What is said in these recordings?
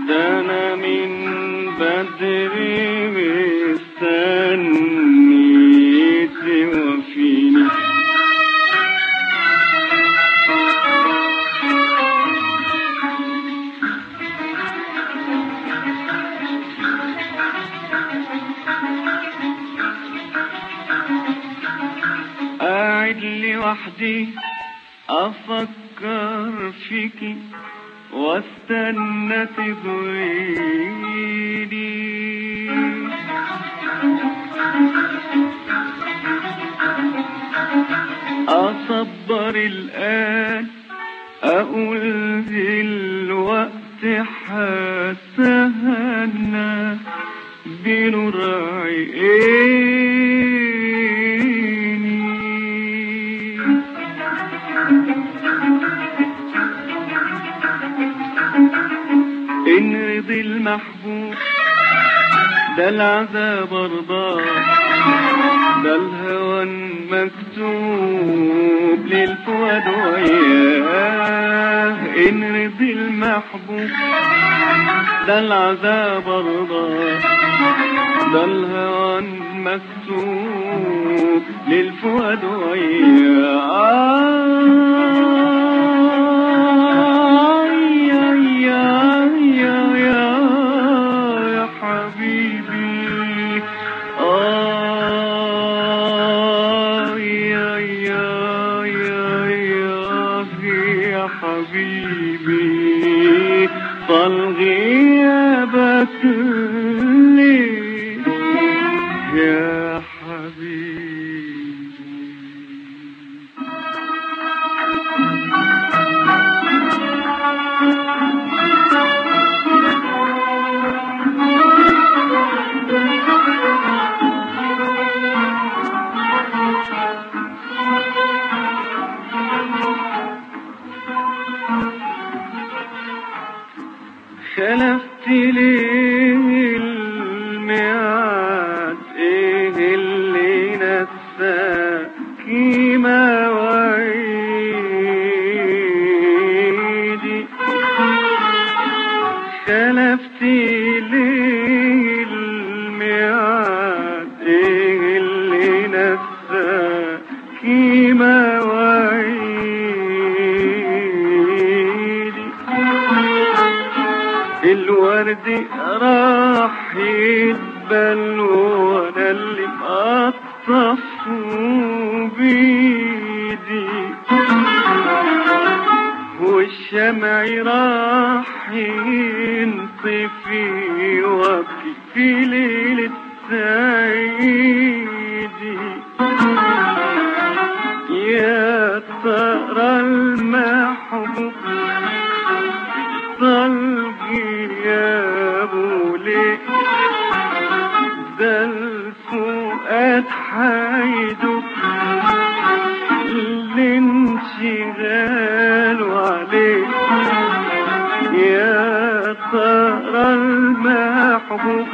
ده أنا من بدري مستني توفيني. قاعد لوحدي أفكر فيكي واستنى تغيري، أصبر الآن أقول دلوقتي حتهنى بنور عيني. إن رضي المحبوب ده العذاب رضاه، ده الهوى مكتوب للفؤاد وياه. إن رضي المحبوب ده العذاب رضاه، ده الهوى مكتوب للفؤاد وياه. حبيبي طال غيابك ليه يا حبيبي. خلفت ليه الميعاد، ايه اللي نساكي مواعيدي؟ خلفت ليه الميعاد، ايه اللي نساكي مواعيدي؟ الورد راح يدبل وانا اللي مقطفه بيدي، والشمع راح ينطفي وابكي في ليلة سعيدي. يا ترى المحبوب ضل غيابه ليه؟ ده الفؤاد حيدك الانشغال عليه. يا ترى المحبوب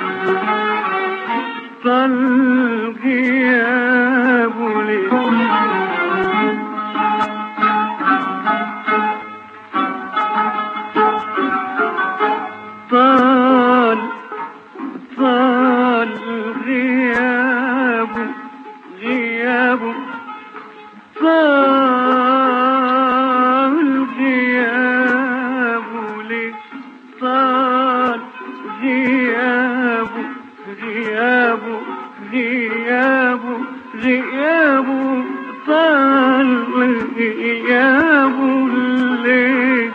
ضل غيابه ليه؟ طال غيابه طال غيابه ليه؟ طال غيابه طال غيابه ليه؟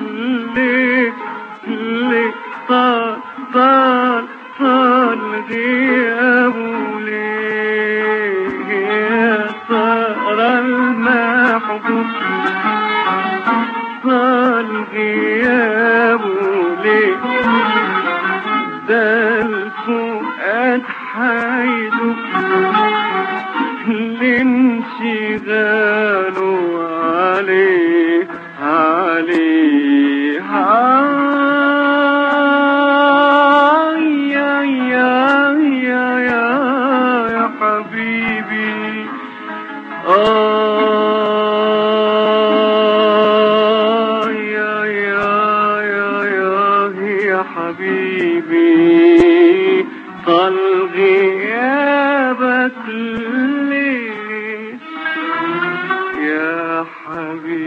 طال غيابه ليه؟ يا ترى المحبوب طال غيابه ليه؟ ده الفؤاد حيدك الانشغال عليه يا حبيبي. يا حبيبي طال غيابك ليه يا حبيبي